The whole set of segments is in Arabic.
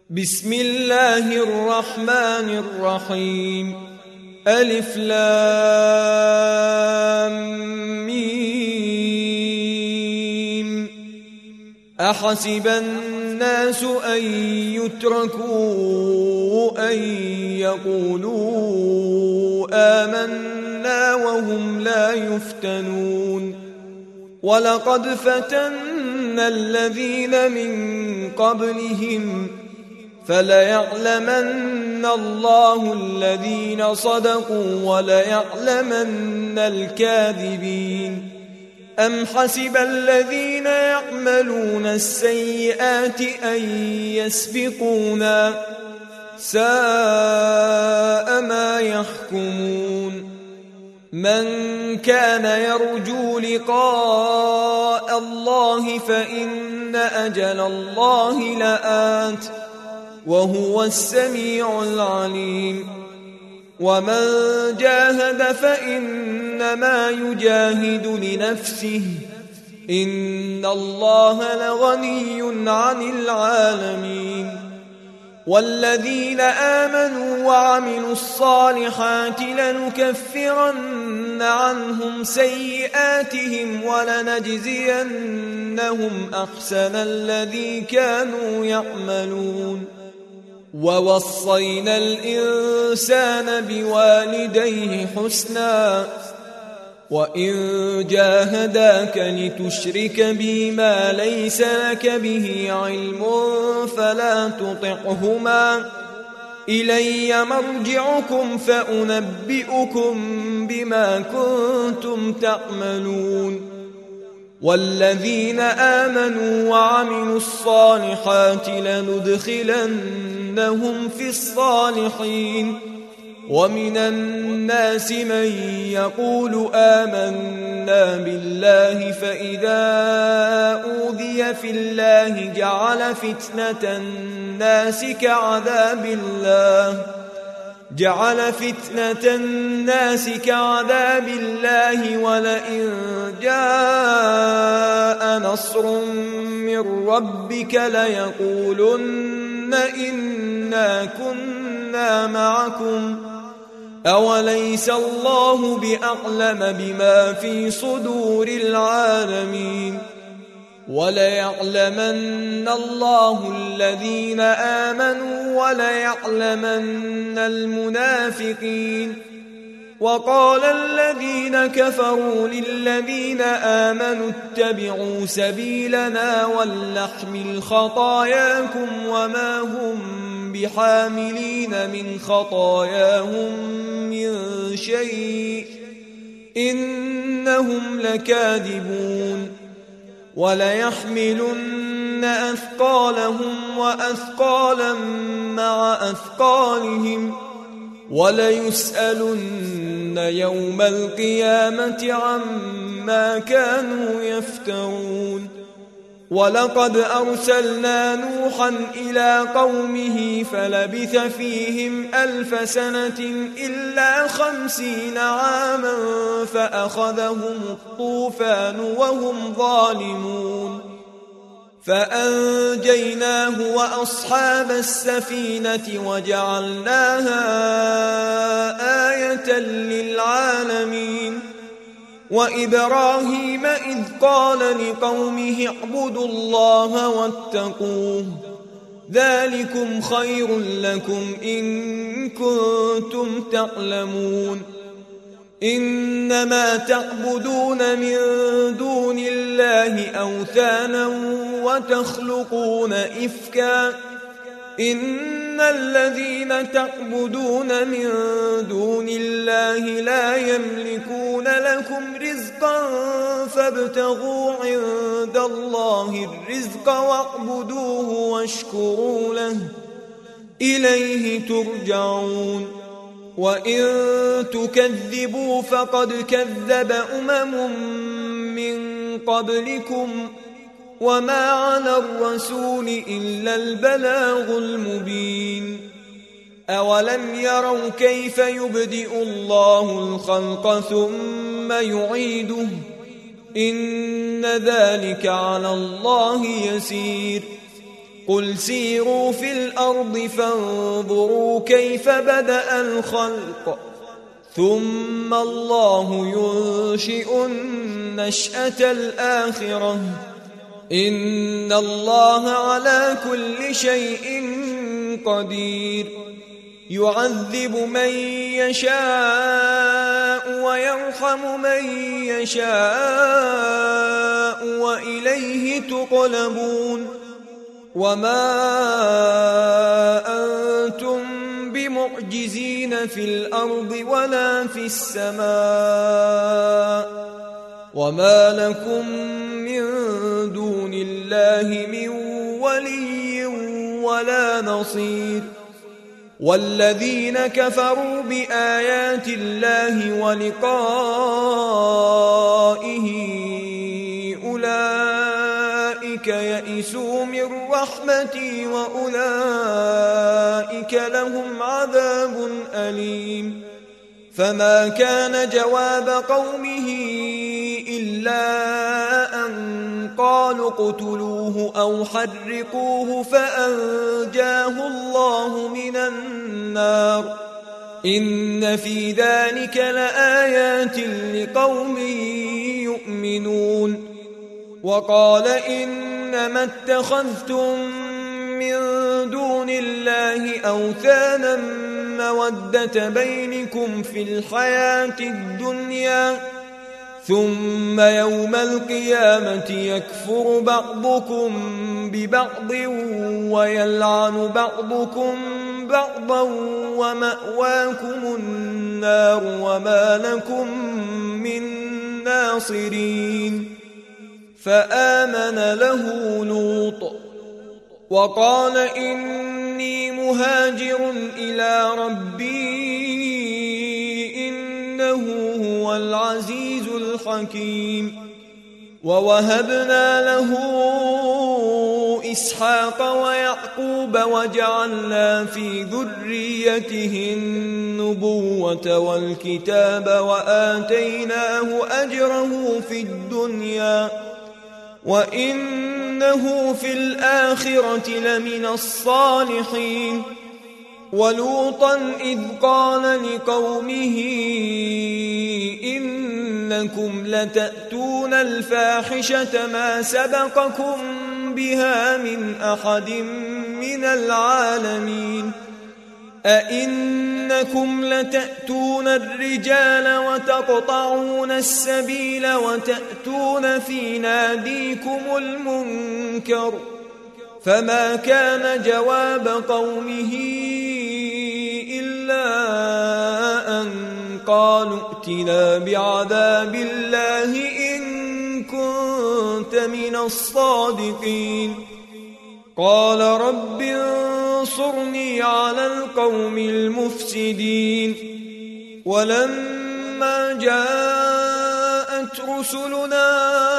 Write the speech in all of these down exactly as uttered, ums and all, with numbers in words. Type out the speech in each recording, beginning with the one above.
بسم الله الرحمن الرحيم. ألف لام ميم. أحسب الناس أن يتركوا أن يقولوا آمنا وهم لا يفتنون. ولقد فتنا الذين من قبلهم فليعلمن الله الذين صدقوا وليعلمن الكاذبين. أم حسب الذين يعملون السيئات أن يسبقونا ساء ما يحكمون. من كان يرجو لقاء الله فإن أجل الله لآت وهو السميع العليم. ومن جاهد فإنما يجاهد لنفسه إن الله لغني عن العالمين. والذين آمنوا وعملوا الصالحات لنكفرن عنهم سيئاتهم ولنجزينهم أحسن الذي كانوا يعملون. ووصينا الإنسان بوالديه حسنا وإن جاهداك لتشرك بي ما ليس لك به علم فلا تطعهما إلي مرجعكم فأنبئكم بما كنتم تعملون. والذين آمنوا وعملوا الصالحات لندخلنهم في الصالحين. ومن الناس من يقول آمنا بالله فإذا أوذي في الله جعل فتنة الناس كعذاب الله جعل فتنة الناس كعذاب الله ولئن جاء نصر من ربك ليقولن إنا كنا معكم أوليس الله بأعلم بما في صدور العالمين. وليعلمن الله الذين آمنوا وليعلمن المنافقين. وقال الذين كفروا للذين آمنوا اتبعوا سبيلنا ولنحمل خطاياكم وما هم بحاملين من خطاياهم من شيء إنهم لكاذبون. وليحملن أثقالهم وأثقالا مع أثقالهم وليسألن يوم القيامة عما كانوا يفترون. ولقد أرسلنا نوحا إلى قومه فلبث فيهم ألف سنة إلا خمسين عاما فأخذهم الطوفان وهم ظالمون. فأنجيناه وأصحاب السفينة وجعلناها آية للعالمين. وإبراهيم إذ قال لقومه اعبدوا الله واتقوه ذلكم خير لكم إن كنتم تعلمون. إنما تعبدون من دون الله أوثانا وتخلقون إفكا إن الذين تعبدون من دون الله لا يملكون لكم رزقا فابتغوا عند الله الرزق واعبدوه واشكروا له إليه ترجعون. وإن تكذبوا فقد كذب أمم من قبلكم وما على الرسول إلا البلاغ المبين. أولم يروا كيف يبدئ الله الخلق ثم يعيده إن ذلك على الله يسير قل سيروا في الأرض فانظروا كيف بدأ الخلق ثم الله ينشئ النشأة الآخرة إن الله على كل شيء قدير يعذب من يشاء ويرحم من يشاء وإليه تقلبون وما أنتم بمعجزين في الأرض ولا في السماء وما لكم من دون الله من ولي ولا نصير والذين كفروا بآيات الله ولقائه أولئك يئسوا من رحمتي وأولئك لهم عذاب أليم فما كان جواب قومه إلا أن قالوا اقتلوه أو حرقوه فأنجاه الله من النار إن في ذلك لآيات لقوم يؤمنون وقال إنما اتخذتم من دون الله أوثانا مودة بينكم في الحياة الدنيا ثم يوم القيامة يكفر بعضكم ببعض ويلعن بعضكم بعضا ومأواكم النار وما لكم من ناصرين فآمن له لوط وقال إني مهاجر إلى ربي إنه هو العزيز الحكيم ووهبنا له إسحاق ويعقوب وجعلنا في ذريته النبوة والكتاب وآتيناه أجره في الدنيا وإنه في الآخرة لمن الصالحين ولوطا إذ قال لقومه إنكم لتأتون الفاحشة ما سبقكم بها من أحد من العالمين أئنكم لتأتون الرجال وتقطعون السبيل وتأتون في ناديكم المنكر فما كان جواب قومه إلا أن قالوا ائتنا بعذاب الله إن كنت من الصادقين قال رب انصرني على القوم المفسدين ولما جاءت رسلنا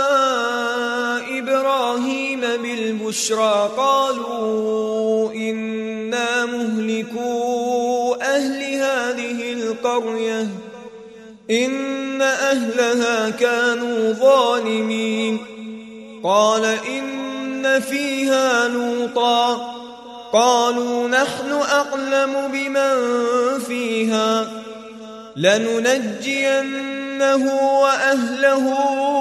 إبراهيم بالبشرى قالوا إنا مهلكو أهل هذه القرية إن أهلها كانوا ظالمين قال إن فيها لوطا قالوا نحن أعلم بمن فيها لننجينه وأهله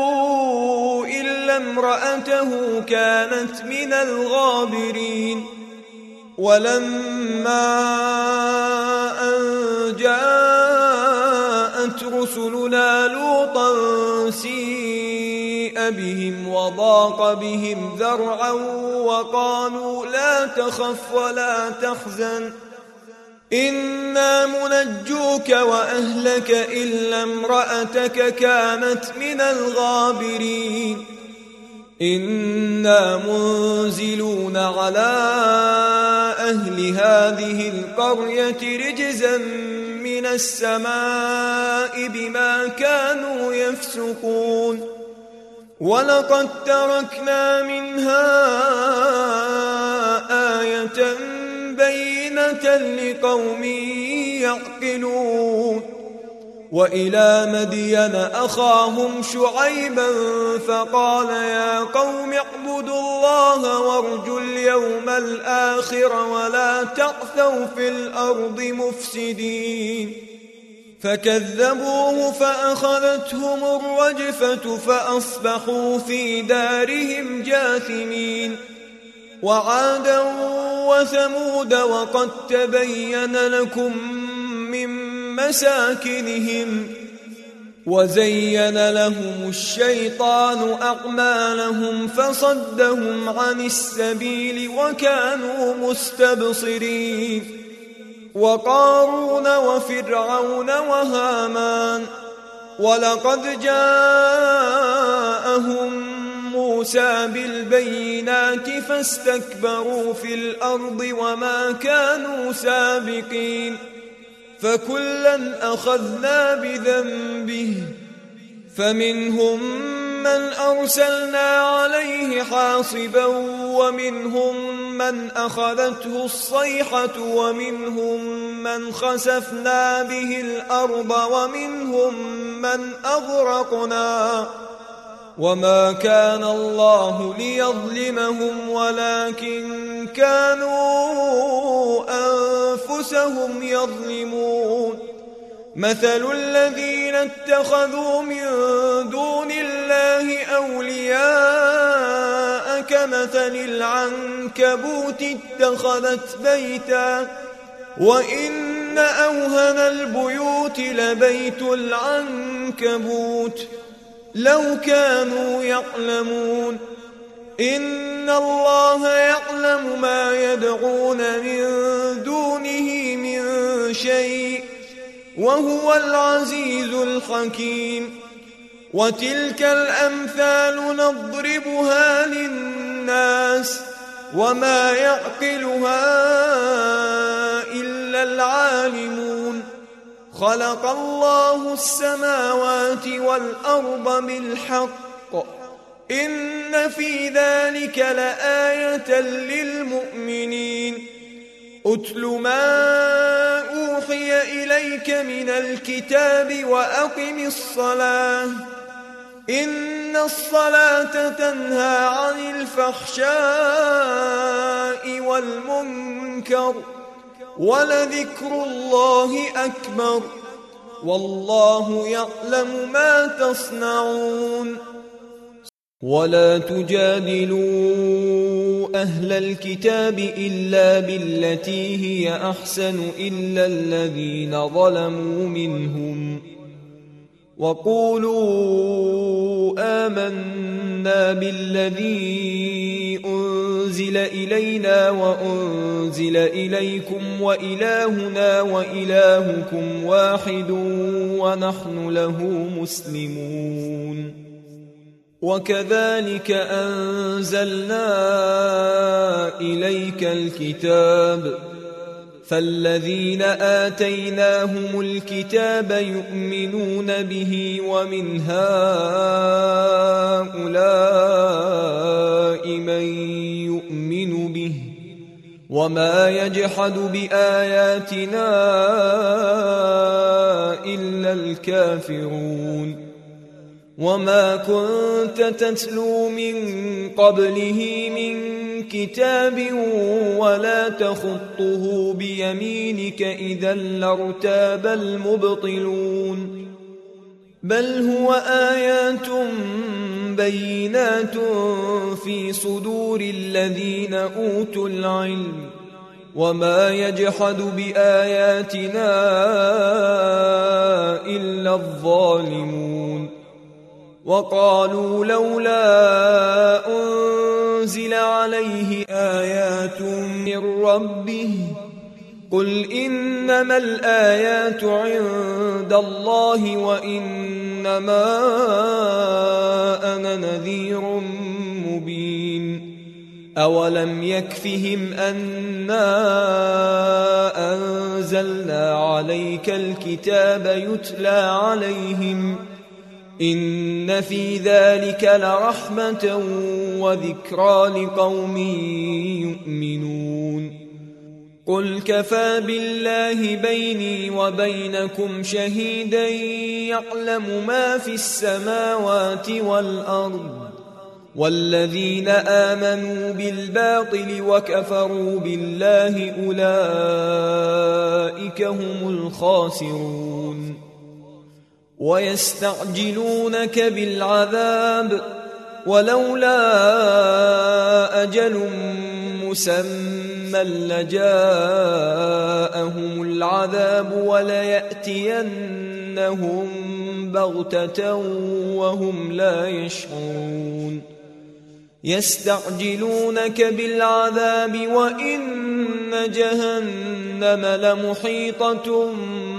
إلا امرأته كانت من الغابرين ولما أن جاءت رسلنا لوطا سيء بهم وضاق بهم ذرعا وقالوا لا تخف ولا تحزن إنا منجوك وأهلك إلا امرأتك كانت من الغابرين إنا منزلون على أهل هذه القرية رجزا من السماء بما كانوا يفسقون ولقد تركنا منها آية بينة لقوم يعقلون وإلى مدين أخاهم شعيبا فقال يا قوم اعبدوا الله وارجوا اليوم الآخر ولا تعثوا في الأرض مفسدين فكذبوه فأخذتهم الرجفة فأصبحوا في دارهم جاثمين وعادا وثمود وقد تبين لكم من مساكنهم وزين لهم الشيطان أعمالهم فصدهم عن السبيل وكانوا مستبصرين وقارون وفرعون وهامان ولقد جاءهم موسى بالبينات فاستكبروا في الأرض وما كانوا سابقين فكلا أخذنا بذنبه فمنهم من أرسلنا عليه حاصبا ومنهم من أخذته الصيحة ومنهم من خسفنا به الأرض ومنهم من أغرقنا وما كان الله ليظلمهم ولكن كانوا أنفسهم يظلمون مثل الذين اتخذوا من دون الله أولياء كمثل العنكبوت اتخذت بيتا وإن أوهن البيوت لبيت العنكبوت لو كانوا يعلمون إن الله يعلم ما يدعون من دونه من شيء وهو العزيز الحكيم وتلك الأمثال نضربها للناس وما يعقلها إلا العالمون خلق الله السماوات والأرض بالحق إن في ذلك لآية للمؤمنين أتل ما أوحي إليك من الكتاب وأقم الصلاة إن الصلاة تنهى عن الفحشاء والمنكر ولذكر الله أكبر والله يعلم ما تصنعون ولا تجادلوا أهل الكتاب إلا بالتي هي أحسن إلا الذين ظلموا منهم وقولوا آمنا بالذي أنزل إلينا وأنزل إليكم وإلهنا وإلهكم واحد ونحن له مسلمون وكذلك أنزلنا إليك الكتاب فالذين آتيناهم الكتاب يؤمنون به ومن هؤلاء من يؤمن به وما يجحد بآياتنا إلا الكافرون وما كنت تتلو من قبله من كتاب ولا تخطه بيمينك إذا لارتاب المبطلون بل هو آيات بينات في صدور الذين أوتوا العلم وما يجحد بآياتنا إلا الظالمون وقالوا لولا أنزل عليه آيات من ربه قل إنما الآيات عند الله وإنما أنا نذير مبين أولم يكفهم أنا أنزلنا عليك الكتاب يتلى عليهم إن في ذلك لرحمة وذكرى لقوم يؤمنون قل كفى بالله بيني وبينكم شهيدا يعلم ما في السماوات والأرض والذين آمنوا بالباطل وكفروا بالله أولئك هم الخاسرون ويستعجلونك بالعذاب ولولا أجل مسمى لجاءهم العذاب وليأتينهم بغتة وهم لا يشعرون يستعجلونك بالعذاب وإن جهنم لمحيطة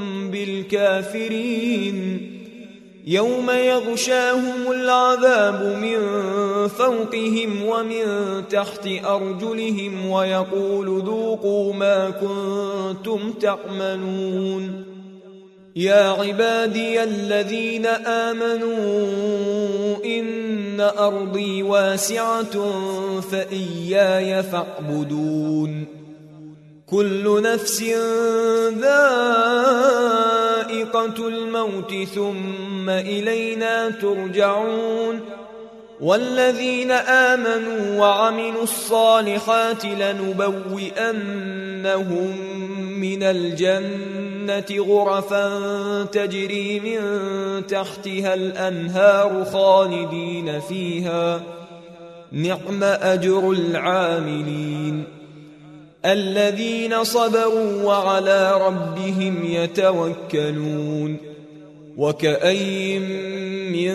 بالكافرين يوم يغشاهم العذاب من فوقهم ومن تحت أرجلهم ويقول ذوقوا ما كنتم تعملون يا عبادي الذين آمنوا إن أرضي واسعة فإياي فاعبدون كل نفس ذائقة الموت ثم إلينا ترجعون والذين آمنوا وعملوا الصالحات لنبوئنهم من الجنة غرفا تجري من تحتها الأنهار خالدين فيها نعم أجر العاملين الذين صبروا وعلى ربهم يتوكلون وكأين من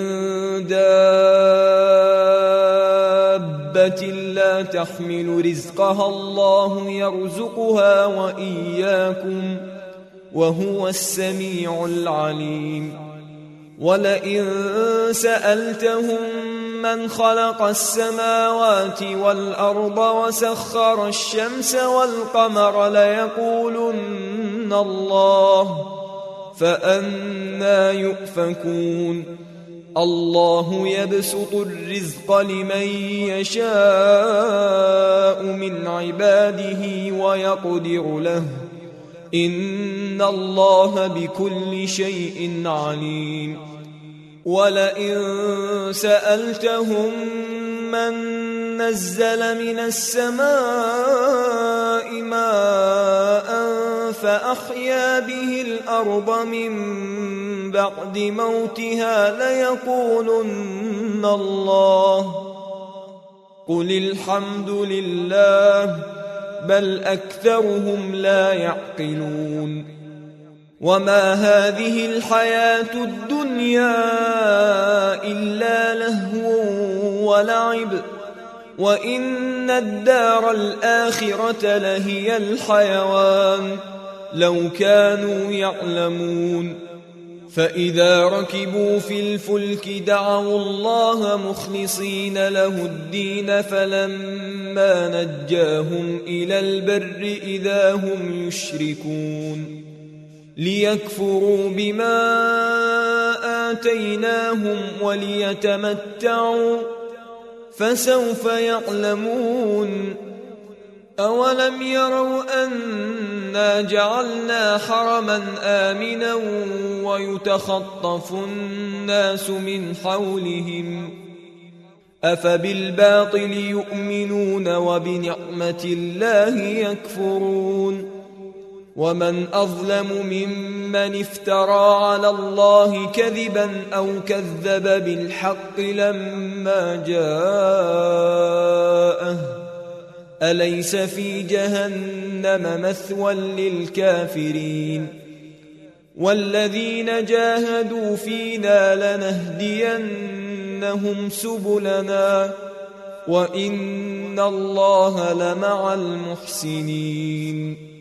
دابة لا تحمل رزقها الله يرزقها وإياكم وهو السميع العليم ولئن سألتهم من خلق السماوات والأرض وسخر الشمس والقمر ليقولن الله فأنى يؤفكون الله يبسط الرزق لمن يشاء من عباده ويقدر له إن الله بكل شيء عليم ولئن سألتهم من نزل من السماء ماء فأحيا به الأرض من بعد موتها ليقولن الله قل الحمد لله بل أكثرهم لا يعقلون وما هذه الحياة الدنيا إلا لهو ولعب وإن الدار الآخرة لهي الحيوان لو كانوا يعلمون فإذا ركبوا في الفلك دعوا الله مخلصين له الدين فلما نجاهم إلى البر إذا هم يشركون ليكفروا بما آتيناهم وليتمتعوا فسوف يعلمون أولم يروا أنا جعلنا حرما آمنا ويتخطف الناس من حولهم أفبالباطل يؤمنون وبنعمة الله يكفرون ومن أظلم ممن افترى على الله كذبا أو كذب بالحق لما جاءه أليس في جهنم مثوى للكافرين والذين جاهدوا فينا لنهدينهم سبلنا وإن الله لمع المحسنين